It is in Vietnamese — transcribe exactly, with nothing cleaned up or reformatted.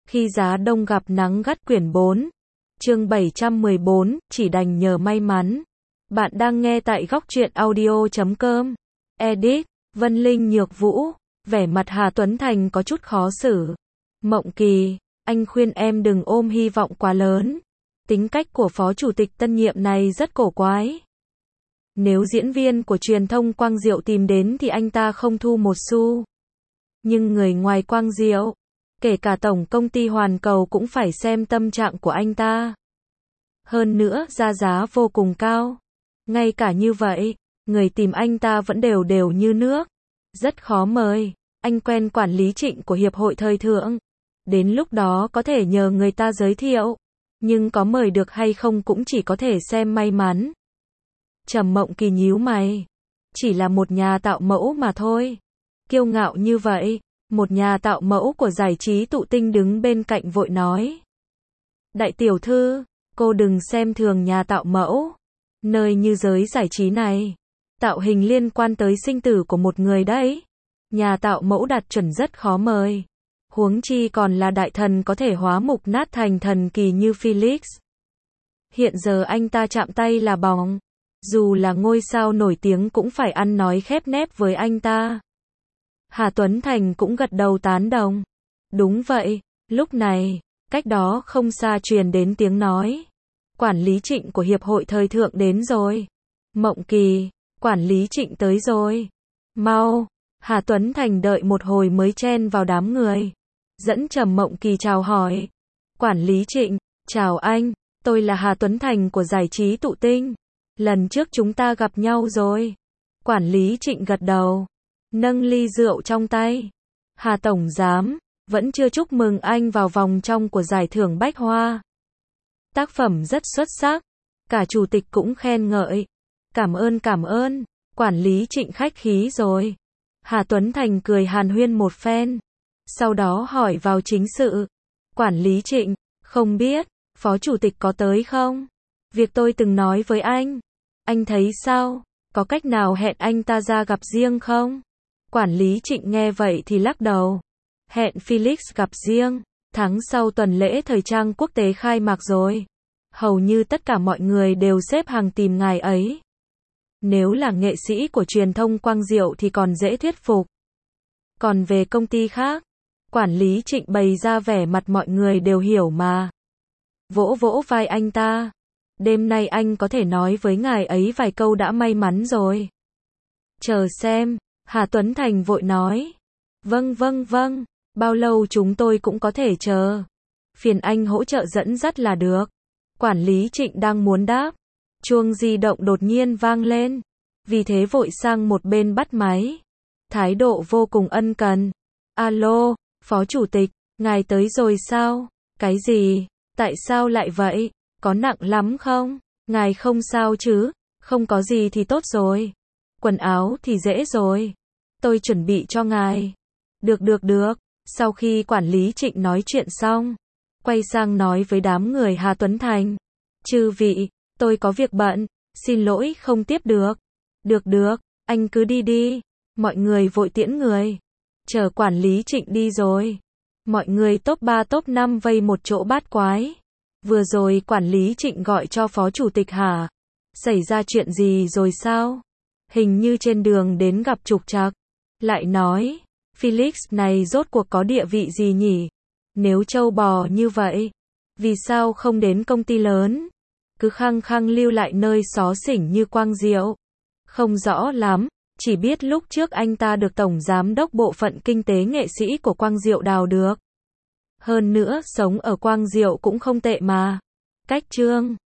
Khi giá đông gặp nắng gắt quyển bốn. Chương bảy trăm mười bốn, chỉ đành nhờ may mắn. Bạn đang nghe tại góc truyện audio chấm com. Edit, Vân Linh Nhược Vũ. Vẻ mặt Hà Tuấn Thành có chút khó xử. Mộng Kỳ, anh khuyên em đừng ôm hy vọng quá lớn. Tính cách của phó chủ tịch tân nhiệm này rất cổ quái. Nếu diễn viên của truyền thông Quang Diệu tìm đến thì anh ta không thu một xu. Nhưng người ngoài Quang Diệu, kể cả tổng công ty Hoàn Cầu cũng phải xem tâm trạng của anh ta. Hơn nữa, ra giá vô cùng cao. Ngay cả như vậy, người tìm anh ta vẫn đều đều như nước. Rất khó mời. Anh quen quản lý Trịnh của Hiệp hội Thời thượng. Đến lúc đó có thể nhờ người ta giới thiệu. Nhưng có mời được hay không cũng chỉ có thể xem may mắn. Trầm Mộng Kỳ nhíu mày. Chỉ là một nhà tạo mẫu mà thôi. Kiêu ngạo như vậy. Một nhà tạo mẫu của giải trí tụ tinh đứng bên cạnh vội nói. Đại tiểu thư, cô đừng xem thường nhà tạo mẫu. Nơi như giới giải trí này, tạo hình liên quan tới sinh tử của một người đấy. Nhà tạo mẫu đạt chuẩn rất khó mời. Huống chi còn là đại thần có thể hóa mục nát thành thần kỳ như Felix. Hiện giờ anh ta chạm tay là bỏng. Dù là ngôi sao nổi tiếng cũng phải ăn nói khép nép với anh ta. Hà Tuấn Thành cũng gật đầu tán đồng. Đúng vậy, lúc này, cách đó không xa truyền đến tiếng nói. Quản lý Trịnh của Hiệp hội Thời thượng đến rồi. Mộng Kỳ, quản lý Trịnh tới rồi. Mau, Hà Tuấn Thành đợi một hồi mới chen vào đám người. Dẫn Trầm Mộng Kỳ chào hỏi. Quản lý Trịnh, chào anh, tôi là Hà Tuấn Thành của giải trí tụ tinh. Lần trước chúng ta gặp nhau rồi. Quản lý Trịnh gật đầu. Nâng ly rượu trong tay. Hà Tổng Giám, vẫn chưa chúc mừng anh vào vòng trong của giải thưởng Bách Hoa. Tác phẩm rất xuất sắc. Cả chủ tịch cũng khen ngợi. Cảm ơn cảm ơn. Quản lý Trịnh khách khí rồi. Hà Tuấn Thành cười hàn huyên một phen. Sau đó hỏi vào chính sự. Quản lý Trịnh, không biết, phó chủ tịch có tới không? Việc tôi từng nói với anh. Anh thấy sao? Có cách nào hẹn anh ta ra gặp riêng không? Quản lý Trịnh nghe vậy thì lắc đầu. Hẹn Felix gặp riêng. Tháng sau tuần lễ thời trang quốc tế khai mạc rồi. Hầu như tất cả mọi người đều xếp hàng tìm ngài ấy. Nếu là nghệ sĩ của truyền thông Quang Diệu thì còn dễ thuyết phục. Còn về công ty khác, quản lý Trịnh bày ra vẻ mặt mọi người đều hiểu mà. Vỗ vỗ vai anh ta. Đêm nay anh có thể nói với ngài ấy vài câu đã may mắn rồi. Chờ xem, Hà Tuấn Thành vội nói. Vâng vâng vâng, bao lâu chúng tôi cũng có thể chờ. Phiền anh hỗ trợ dẫn dắt là được. Quản lý Trịnh đang muốn đáp. Chuông di động đột nhiên vang lên. Vì thế vội sang một bên bắt máy. Thái độ vô cùng ân cần. Alo, phó chủ tịch, ngài tới rồi sao? Cái gì? Tại sao lại vậy? Có nặng lắm không? Ngài không sao chứ? Không có gì thì tốt rồi. Quần áo thì dễ rồi. Tôi chuẩn bị cho ngài. Được được được. Sau khi quản lý Trịnh nói chuyện xong, quay sang nói với đám người Hà Tuấn Thành. Chư vị, tôi có việc bận, xin lỗi không tiếp được. Được được, anh cứ đi đi. Mọi người vội tiễn người. Chờ quản lý Trịnh đi rồi. Mọi người top ba top năm vây một chỗ bát quái. Vừa rồi quản lý Trịnh gọi cho phó chủ tịch hả? Xảy ra chuyện gì rồi sao? Hình như trên đường đến gặp trục trặc. Lại nói, Felix này rốt cuộc có địa vị gì nhỉ? Nếu trâu bò như vậy, vì sao không đến công ty lớn? Cứ khăng khăng lưu lại nơi xó xỉnh như Quang Diệu. Không rõ lắm, chỉ biết lúc trước anh ta được Tổng Giám đốc Bộ phận Kinh tế Nghệ sĩ của Quang Diệu đào được. Hơn nữa, sống ở Quang Diệu cũng không tệ mà. Cách chương